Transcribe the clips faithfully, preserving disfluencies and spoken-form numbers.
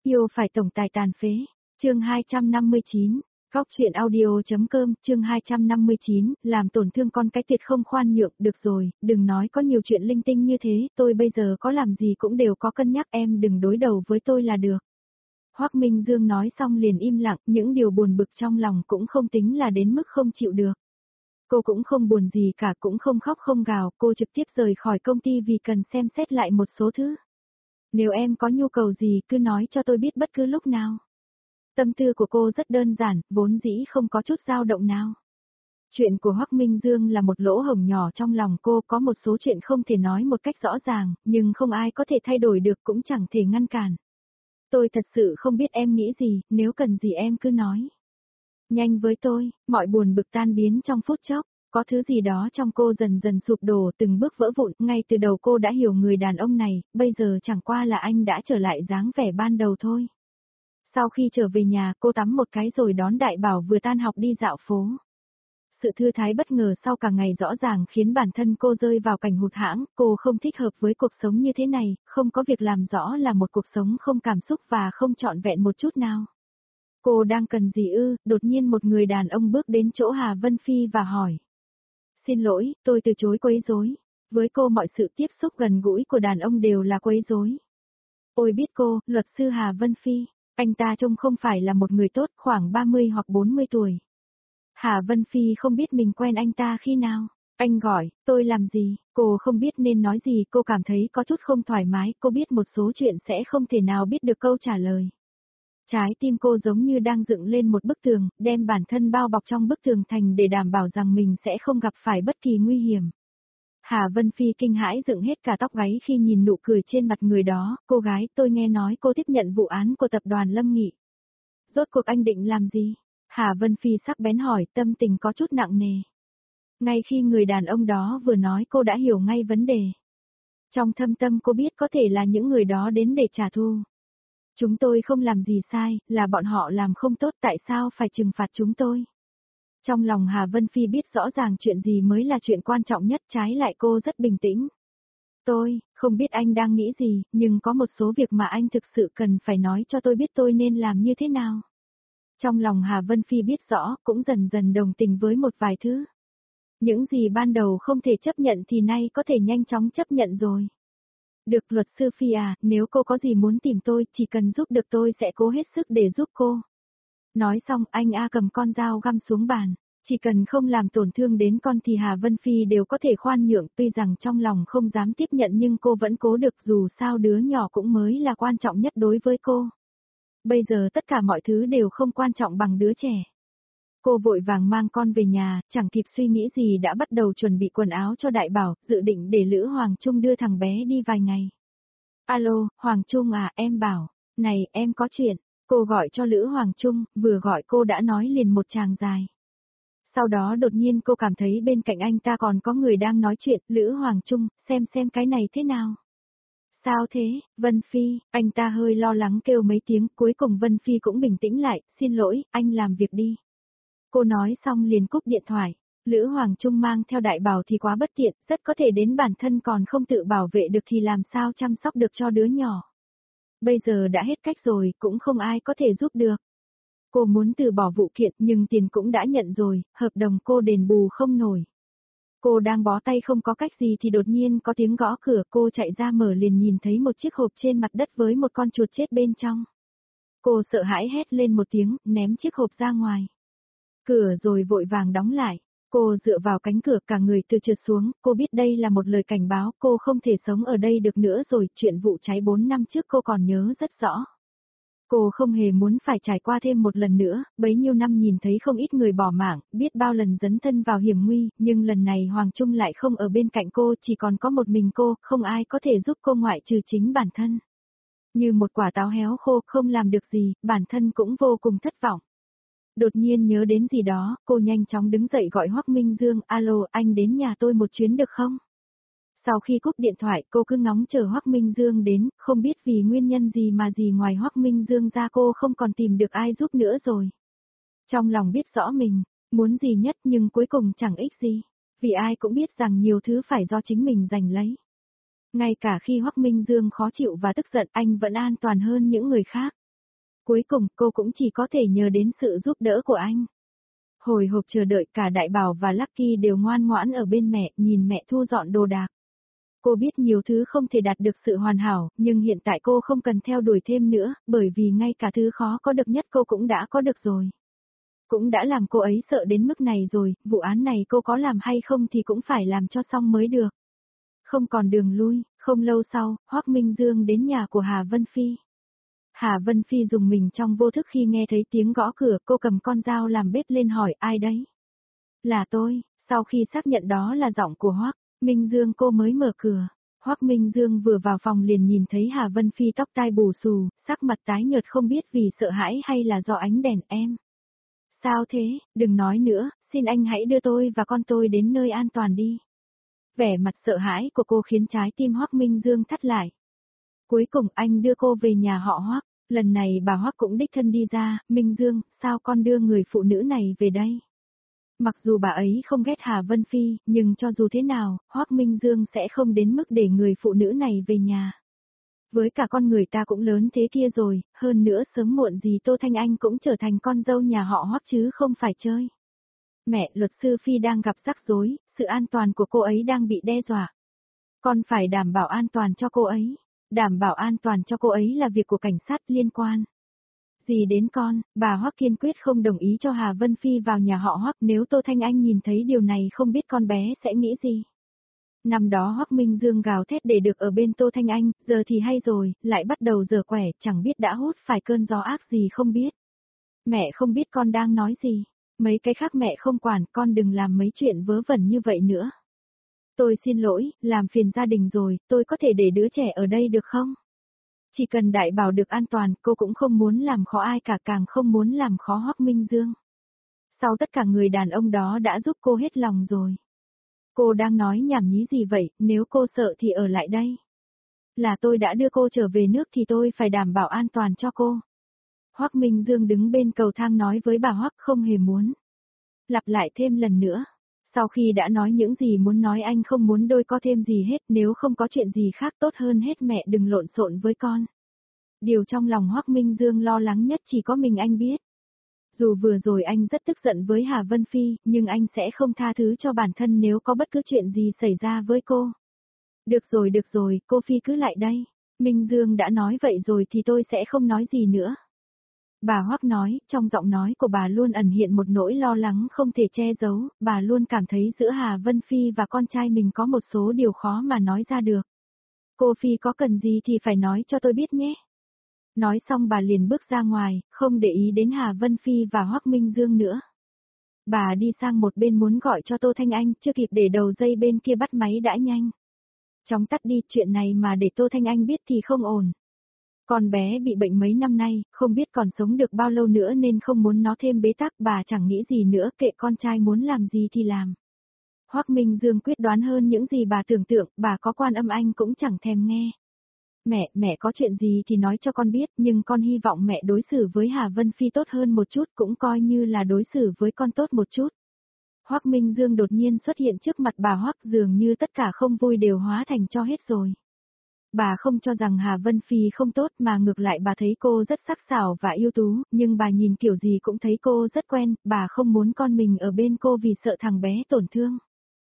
Yêu phải tổng tài tàn phế. Chương hai trăm năm mươi chín. Góc truyện audio.com, chương hai trăm năm mươi chín, làm tổn thương con cái tuyệt không khoan nhượng, được rồi, đừng nói có nhiều chuyện linh tinh như thế, tôi bây giờ có làm gì cũng đều có cân nhắc, em đừng đối đầu với tôi là được. Hoắc Minh Dương nói xong liền im lặng, những điều buồn bực trong lòng cũng không tính là đến mức không chịu được. Cô cũng không buồn gì cả, cũng không khóc không gào, cô trực tiếp rời khỏi công ty vì cần xem xét lại một số thứ. Nếu em có nhu cầu gì cứ nói cho tôi biết bất cứ lúc nào. Tâm tư của cô rất đơn giản, vốn dĩ không có chút dao động nào. Chuyện của Hoắc Minh Dương là một lỗ hổng nhỏ trong lòng cô, có một số chuyện không thể nói một cách rõ ràng, nhưng không ai có thể thay đổi được cũng chẳng thể ngăn cản. Tôi thật sự không biết em nghĩ gì, nếu cần gì em cứ nói. Nhanh với tôi, mọi buồn bực tan biến trong phút chốc. Có thứ gì đó trong cô dần dần sụp đổ, từng bước vỡ vụn, ngay từ đầu cô đã hiểu người đàn ông này, bây giờ chẳng qua là anh đã trở lại dáng vẻ ban đầu thôi. Sau khi trở về nhà, cô tắm một cái rồi đón Đại Bảo vừa tan học đi dạo phố. Sự thư thái bất ngờ sau cả ngày rõ ràng khiến bản thân cô rơi vào cảnh hụt hẫng, cô không thích hợp với cuộc sống như thế này, không có việc làm rõ là một cuộc sống không cảm xúc và không trọn vẹn một chút nào. Cô đang cần gì ư, đột nhiên một người đàn ông bước đến chỗ Hà Vân Phi và hỏi. Xin lỗi, tôi từ chối quấy rối. Với cô mọi sự tiếp xúc gần gũi của đàn ông đều là quấy rối. Ôi biết cô, luật sư Hà Vân Phi, anh ta trông không phải là một người tốt, khoảng ba mươi hoặc bốn mươi tuổi. Hà Vân Phi không biết mình quen anh ta khi nào. Anh gọi, tôi làm gì, cô không biết nên nói gì, cô cảm thấy có chút không thoải mái, cô biết một số chuyện sẽ không thể nào biết được câu trả lời. Trái tim cô giống như đang dựng lên một bức tường, đem bản thân bao bọc trong bức tường thành để đảm bảo rằng mình sẽ không gặp phải bất kỳ nguy hiểm. Hà Vân Phi kinh hãi dựng hết cả tóc gáy khi nhìn nụ cười trên mặt người đó, cô gái, tôi nghe nói cô tiếp nhận vụ án của tập đoàn Lâm Nghị. Rốt cuộc anh định làm gì? Hà Vân Phi sắc bén hỏi, tâm tình có chút nặng nề. Ngay khi người đàn ông đó vừa nói cô đã hiểu ngay vấn đề. Trong thâm tâm cô biết có thể là những người đó đến để trả thù. Chúng tôi không làm gì sai, là bọn họ làm không tốt, tại sao phải trừng phạt chúng tôi? Trong lòng Hà Vân Phi biết rõ ràng chuyện gì mới là chuyện quan trọng nhất, trái lại cô rất bình tĩnh. Tôi, không biết anh đang nghĩ gì, nhưng có một số việc mà anh thực sự cần phải nói cho tôi biết tôi nên làm như thế nào. Trong lòng Hà Vân Phi biết rõ, cũng dần dần đồng tình với một vài thứ. Những gì ban đầu không thể chấp nhận thì nay có thể nhanh chóng chấp nhận rồi. Được luật sư Phi à, nếu cô có gì muốn tìm tôi, chỉ cần giúp được tôi sẽ cố hết sức để giúp cô. Nói xong anh A cầm con dao găm xuống bàn, chỉ cần không làm tổn thương đến con thì Hà Vân Phi đều có thể khoan nhượng, tuy rằng trong lòng không dám tiếp nhận nhưng cô vẫn cố được, dù sao đứa nhỏ cũng mới là quan trọng nhất đối với cô. Bây giờ tất cả mọi thứ đều không quan trọng bằng đứa trẻ. Cô vội vàng mang con về nhà, chẳng kịp suy nghĩ gì đã bắt đầu chuẩn bị quần áo cho Đại Bảo, dự định để Lữ Hoàng Trung đưa thằng bé đi vài ngày. Alo, Hoàng Trung à, em bảo, này, em có chuyện. Cô gọi cho Lữ Hoàng Trung, vừa gọi cô đã nói liền một tràng dài. Sau đó đột nhiên cô cảm thấy bên cạnh anh ta còn có người đang nói chuyện, Lữ Hoàng Trung, xem xem cái này thế nào. Sao thế, Vân Phi, anh ta hơi lo lắng kêu mấy tiếng, cuối cùng Vân Phi cũng bình tĩnh lại, xin lỗi, anh làm việc đi. Cô nói xong liền cúp điện thoại, Lữ Hoàng Trung mang theo Đại Bảo thì quá bất tiện, rất có thể đến bản thân còn không tự bảo vệ được thì làm sao chăm sóc được cho đứa nhỏ. Bây giờ đã hết cách rồi, cũng không ai có thể giúp được. Cô muốn từ bỏ vụ kiện nhưng tiền cũng đã nhận rồi, hợp đồng cô đền bù không nổi. Cô đang bó tay không có cách gì thì đột nhiên có tiếng gõ cửa, cô chạy ra mở liền nhìn thấy một chiếc hộp trên mặt đất với một con chuột chết bên trong. Cô sợ hãi hét lên một tiếng, ném chiếc hộp ra ngoài. Cửa rồi vội vàng đóng lại. Cô dựa vào cánh cửa cả người từ trượt xuống, cô biết đây là một lời cảnh báo, cô không thể sống ở đây được nữa rồi, chuyện vụ cháy bốn năm trước cô còn nhớ rất rõ. Cô không hề muốn phải trải qua thêm một lần nữa, bấy nhiêu năm nhìn thấy không ít người bỏ mạng, biết bao lần dấn thân vào hiểm nguy, nhưng lần này Hoàng Trung lại không ở bên cạnh cô, chỉ còn có một mình cô, không ai có thể giúp cô ngoại trừ chính bản thân. Như một quả táo héo khô, không làm được gì, bản thân cũng vô cùng thất vọng. Đột nhiên nhớ đến gì đó, cô nhanh chóng đứng dậy gọi Hoắc Minh Dương, alo, anh đến nhà tôi một chuyến được không? Sau khi cúp điện thoại, cô cứ ngóng chờ Hoắc Minh Dương đến, không biết vì nguyên nhân gì mà gì ngoài Hoắc Minh Dương ra cô không còn tìm được ai giúp nữa rồi. Trong lòng biết rõ mình, muốn gì nhất nhưng cuối cùng chẳng ích gì, vì ai cũng biết rằng nhiều thứ phải do chính mình giành lấy. Ngay cả khi Hoắc Minh Dương khó chịu và tức giận anh vẫn an toàn hơn những người khác. Cuối cùng cô cũng chỉ có thể nhờ đến sự giúp đỡ của anh. Hồi hộp chờ đợi cả Đại Bảo và Lucky đều ngoan ngoãn ở bên mẹ, nhìn mẹ thu dọn đồ đạc. Cô biết nhiều thứ không thể đạt được sự hoàn hảo, nhưng hiện tại cô không cần theo đuổi thêm nữa, bởi vì ngay cả thứ khó có được nhất cô cũng đã có được rồi. Cũng đã làm cô ấy sợ đến mức này rồi, vụ án này cô có làm hay không thì cũng phải làm cho xong mới được. Không còn đường lui, không lâu sau, Hoắc Minh Dương đến nhà của Hà Vân Phi. Hà Vân Phi dùng mình trong vô thức khi nghe thấy tiếng gõ cửa, cô cầm con dao làm bếp lên hỏi ai đấy. Là tôi, sau khi xác nhận đó là giọng của Hoắc Minh Dương cô mới mở cửa. Hoắc Minh Dương vừa vào phòng liền nhìn thấy Hà Vân Phi tóc tai bù xù, sắc mặt tái nhợt không biết vì sợ hãi hay là do ánh đèn em. Sao thế, đừng nói nữa, xin anh hãy đưa tôi và con tôi đến nơi an toàn đi. Vẻ mặt sợ hãi của cô khiến trái tim Hoắc Minh Dương thắt lại. Cuối cùng anh đưa cô về nhà họ Hoắc, lần này bà Hoắc cũng đích thân đi ra, Minh Dương, sao con đưa người phụ nữ này về đây? Mặc dù bà ấy không ghét Hà Vân Phi, nhưng cho dù thế nào, Hoắc Minh Dương sẽ không đến mức để người phụ nữ này về nhà. Với cả con người ta cũng lớn thế kia rồi, hơn nữa sớm muộn gì Tô Thanh Anh cũng trở thành con dâu nhà họ Hoắc chứ không phải chơi. Mẹ, luật sư Phi đang gặp rắc rối, sự an toàn của cô ấy đang bị đe dọa. Con phải đảm bảo an toàn cho cô ấy. Đảm bảo an toàn cho cô ấy là việc của cảnh sát liên quan. Gì đến con, bà Hoắc kiên quyết không đồng ý cho Hà Vân Phi vào nhà họ Hoắc, nếu Tô Thanh Anh nhìn thấy điều này không biết con bé sẽ nghĩ gì. Năm đó Hoắc Minh Dương gào thét để được ở bên Tô Thanh Anh, giờ thì hay rồi, lại bắt đầu giở quẻ, chẳng biết đã hút phải cơn gió ác gì không biết. Mẹ không biết con đang nói gì, mấy cái khác mẹ không quản, con đừng làm mấy chuyện vớ vẩn như vậy nữa. Tôi xin lỗi, làm phiền gia đình rồi, tôi có thể để đứa trẻ ở đây được không? Chỉ cần Đại Bảo được an toàn, cô cũng không muốn làm khó ai cả, càng không muốn làm khó Hoắc Minh Dương. Sau tất cả người đàn ông đó đã giúp cô hết lòng rồi. Cô đang nói nhảm nhí gì vậy, nếu cô sợ thì ở lại đây. Là tôi đã đưa cô trở về nước thì tôi phải đảm bảo an toàn cho cô. Hoắc Minh Dương đứng bên cầu thang nói với bà Hoắc không hề muốn. Lặp lại thêm lần nữa. Sau khi đã nói những gì muốn nói anh không muốn đôi co thêm gì hết, nếu không có chuyện gì khác tốt hơn hết mẹ đừng lộn xộn với con. Điều trong lòng Hoắc Minh Dương lo lắng nhất chỉ có mình anh biết. Dù vừa rồi anh rất tức giận với Hà Vân Phi, nhưng anh sẽ không tha thứ cho bản thân nếu có bất cứ chuyện gì xảy ra với cô. Được rồi được rồi, cô Phi cứ lại đây. Minh Dương đã nói vậy rồi thì tôi sẽ không nói gì nữa. Bà Hoắc nói, trong giọng nói của bà luôn ẩn hiện một nỗi lo lắng không thể che giấu, bà luôn cảm thấy giữa Hà Vân Phi và con trai mình có một số điều khó mà nói ra được. Cô Phi có cần gì thì phải nói cho tôi biết nhé. Nói xong bà liền bước ra ngoài, không để ý đến Hà Vân Phi và Hoắc Minh Dương nữa. Bà đi sang một bên muốn gọi cho Tô Thanh Anh, chưa kịp để đầu dây bên kia bắt máy đã nhanh. Chóng tắt đi, chuyện này mà để Tô Thanh Anh biết thì không ổn. Con bé bị bệnh mấy năm nay, không biết còn sống được bao lâu nữa nên không muốn nó thêm bế tắc, bà chẳng nghĩ gì nữa, kệ con trai muốn làm gì thì làm. Hoắc Minh Dương quyết đoán hơn những gì bà tưởng tượng, bà có Quan Âm anh cũng chẳng thèm nghe. Mẹ, mẹ có chuyện gì thì nói cho con biết, nhưng con hy vọng mẹ đối xử với Hà Vân Phi tốt hơn một chút, cũng coi như là đối xử với con tốt một chút. Hoắc Minh Dương đột nhiên xuất hiện trước mặt bà Hoắc, dường như tất cả không vui đều hóa thành cho hết rồi. Bà không cho rằng Hà Vân Phi không tốt mà ngược lại bà thấy cô rất sắc sảo và ưu tú, nhưng bà nhìn kiểu gì cũng thấy cô rất quen, bà không muốn con mình ở bên cô vì sợ thằng bé tổn thương.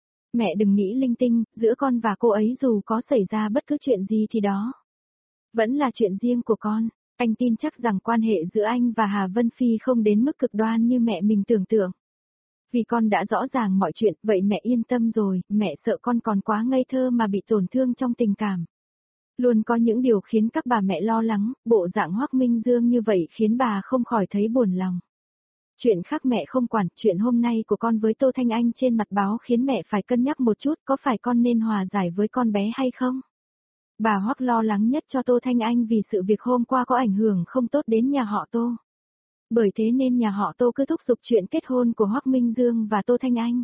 Mẹ đừng nghĩ linh tinh, giữa con và cô ấy dù có xảy ra bất cứ chuyện gì thì đó vẫn là chuyện riêng của con. Anh tin chắc rằng quan hệ giữa anh và Hà Vân Phi không đến mức cực đoan như mẹ mình tưởng tượng. Vì con đã rõ ràng mọi chuyện, vậy mẹ yên tâm rồi, mẹ sợ con còn quá ngây thơ mà bị tổn thương trong tình cảm. Luôn có những điều khiến các bà mẹ lo lắng, bộ dạng Hoắc Minh Dương như vậy khiến bà không khỏi thấy buồn lòng. Chuyện khác mẹ không quản, chuyện hôm nay của con với Tô Thanh Anh trên mặt báo khiến mẹ phải cân nhắc một chút, có phải con nên hòa giải với con bé hay không? Bà Hoắc lo lắng nhất cho Tô Thanh Anh vì sự việc hôm qua có ảnh hưởng không tốt đến nhà họ Tô. Bởi thế nên nhà họ Tô cứ thúc giục chuyện kết hôn của Hoắc Minh Dương và Tô Thanh Anh.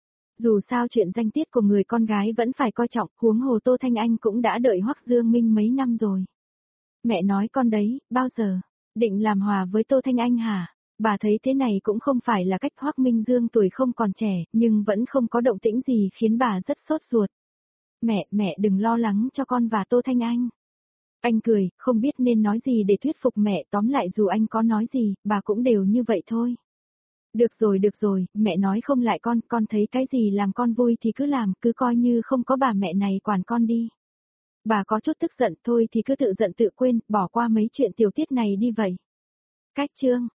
Dù sao chuyện danh tiết của người con gái vẫn phải coi trọng, huống hồ Tô Thanh Anh cũng đã đợi Hoắc Dương Minh mấy năm rồi. Mẹ nói con đấy, bao giờ? Định làm hòa với Tô Thanh Anh hả? Bà thấy thế này cũng không phải là cách. Hoắc Minh Dương tuổi không còn trẻ, nhưng vẫn không có động tĩnh gì khiến bà rất sốt ruột. Mẹ, mẹ đừng lo lắng cho con và Tô Thanh Anh. Anh cười, không biết nên nói gì để thuyết phục mẹ, tóm lại dù anh có nói gì, bà cũng đều như vậy thôi. Được rồi được rồi, mẹ nói không lại con, con thấy cái gì làm con vui thì cứ làm, cứ coi như không có bà mẹ này quản con đi. Bà có chút tức giận thôi thì cứ tự giận tự quên, bỏ qua mấy chuyện tiểu tiết này đi vậy. Cách chương